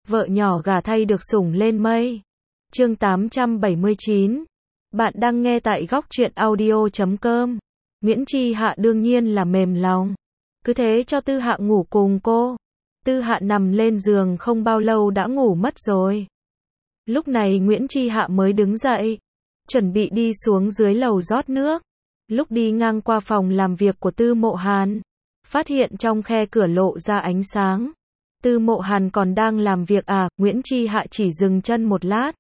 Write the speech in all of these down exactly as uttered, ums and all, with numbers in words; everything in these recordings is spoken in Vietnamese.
vợ nhỏ gả thay được sủng lên mây. Chương tám trăm bảy mươi chín. Bạn đang nghe tại góc truyện audio chấm com. Nguyễn Chi Hạ đương nhiên là mềm lòng. Cứ thế cho Tư Hạ ngủ cùng cô. Tư Hạ nằm lên giường không bao lâu đã ngủ mất rồi. Lúc này Nguyễn Chi Hạ mới đứng dậy, chuẩn bị đi xuống dưới lầu rót nước. Lúc đi ngang qua phòng làm việc của Tư Mộ Hàn, phát hiện trong khe cửa lộ ra ánh sáng. Tư Mộ Hàn còn đang làm việc à? Nguyễn Chi Hạ chỉ dừng chân một lát,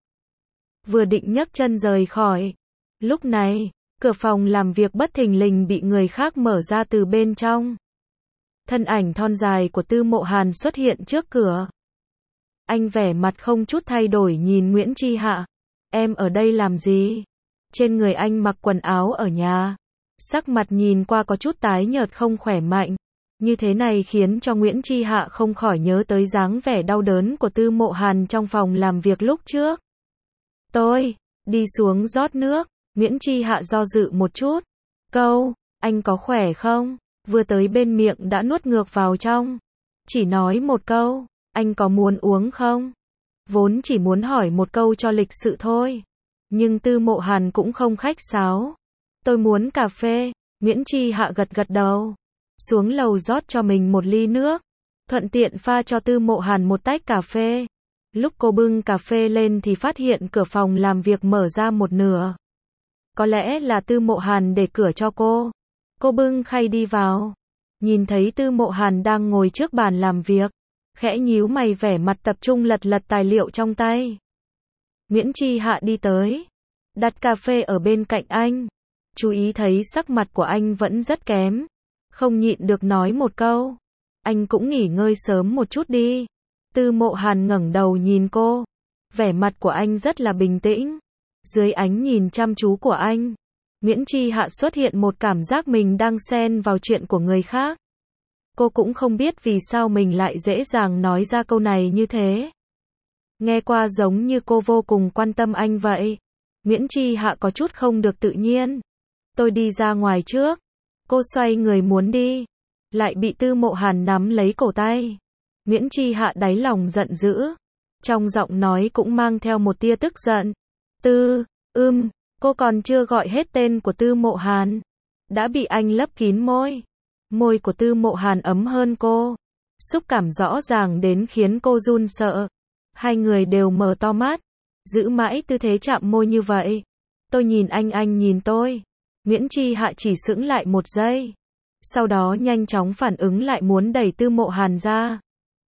vừa định nhấc chân rời khỏi. Lúc này, cửa phòng làm việc bất thình lình bị người khác mở ra từ bên trong. Thân ảnh thon dài của Tư Mộ Hàn xuất hiện trước cửa. Anh vẻ mặt không chút thay đổi nhìn Nguyễn Chi Hạ. Em ở đây làm gì? Trên người anh mặc quần áo ở nhà. Sắc mặt nhìn qua có chút tái nhợt không khỏe mạnh. Như thế này khiến cho Nguyễn Chi Hạ không khỏi nhớ tới dáng vẻ đau đớn của Tư Mộ Hàn trong phòng làm việc lúc trước. Tôi, đi xuống rót nước. Nguyễn Chi Hạ do dự một chút. Câu, anh có khỏe không? Vừa tới bên miệng đã nuốt ngược vào trong. Chỉ nói một câu, anh có muốn uống không? Vốn chỉ muốn hỏi một câu cho lịch sự thôi. Nhưng Tư Mộ Hàn cũng không khách sáo. Tôi muốn cà phê. Nguyễn Chi Hạ gật gật đầu. Xuống lầu rót cho mình một ly nước. Thuận tiện pha cho Tư Mộ Hàn một tách cà phê. Lúc cô bưng cà phê lên thì phát hiện cửa phòng làm việc mở ra một nửa. Có lẽ là Tư Mộ Hàn để cửa cho cô. Cô bưng khay đi vào. Nhìn thấy Tư Mộ Hàn đang ngồi trước bàn làm việc. Khẽ nhíu mày vẻ mặt tập trung lật lật tài liệu trong tay. Nguyễn Chi Hạ đi tới. Đặt cà phê ở bên cạnh anh. Chú ý thấy sắc mặt của anh vẫn rất kém. Không nhịn được nói một câu. Anh cũng nghỉ ngơi sớm một chút đi. Tư Mộ Hàn ngẩng đầu nhìn cô. Vẻ mặt của anh rất là bình tĩnh. Dưới ánh nhìn chăm chú của anh, Nguyễn Chi Hạ xuất hiện một cảm giác mình đang xen vào chuyện của người khác. Cô cũng không biết vì sao mình lại dễ dàng nói ra câu này như thế. Nghe qua giống như cô vô cùng quan tâm anh vậy. Nguyễn Chi Hạ có chút không được tự nhiên. Tôi đi ra ngoài trước. Cô xoay người muốn đi, lại bị Tư Mộ Hàn nắm lấy cổ tay. Nguyễn Chi Hạ đáy lòng giận dữ. Trong giọng nói cũng mang theo một tia tức giận. Tư, ưm, cô còn chưa gọi hết tên của Tư Mộ Hàn. Đã bị anh lấp kín môi. Môi của Tư Mộ Hàn ấm hơn cô. Xúc cảm rõ ràng đến khiến cô run sợ. Hai người đều mở to mắt. Giữ mãi tư thế chạm môi như vậy. Tôi nhìn anh, anh nhìn tôi. Nguyễn Chi Hạ chỉ sững lại một giây. Sau đó nhanh chóng phản ứng lại muốn đẩy Tư Mộ Hàn ra.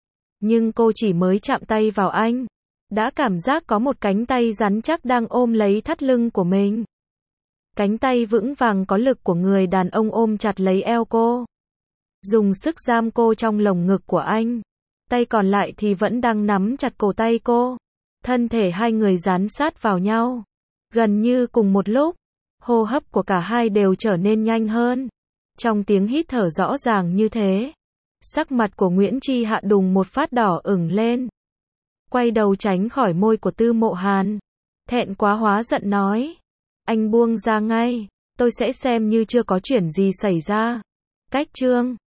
Nhưng cô chỉ mới chạm tay vào anh. Đã cảm giác có một cánh tay rắn chắc đang ôm lấy thắt lưng của mình. Cánh tay vững vàng có lực của người đàn ông ôm chặt lấy eo cô. Dùng sức giam cô trong lồng ngực của anh. Tay còn lại thì vẫn đang nắm chặt cổ tay cô. Thân thể hai người dán sát vào nhau. Gần như cùng một lúc, hô hấp của cả hai đều trở nên nhanh hơn. Trong tiếng hít thở rõ ràng như thế, sắc mặt của Nguyễn Chi Hạ đùng một phát đỏ ửng lên. Quay đầu tránh khỏi môi của Tư Mộ Hàn. Thẹn quá hóa giận nói. Anh buông ra ngay. Tôi sẽ xem như chưa có chuyện gì xảy ra. Cách chương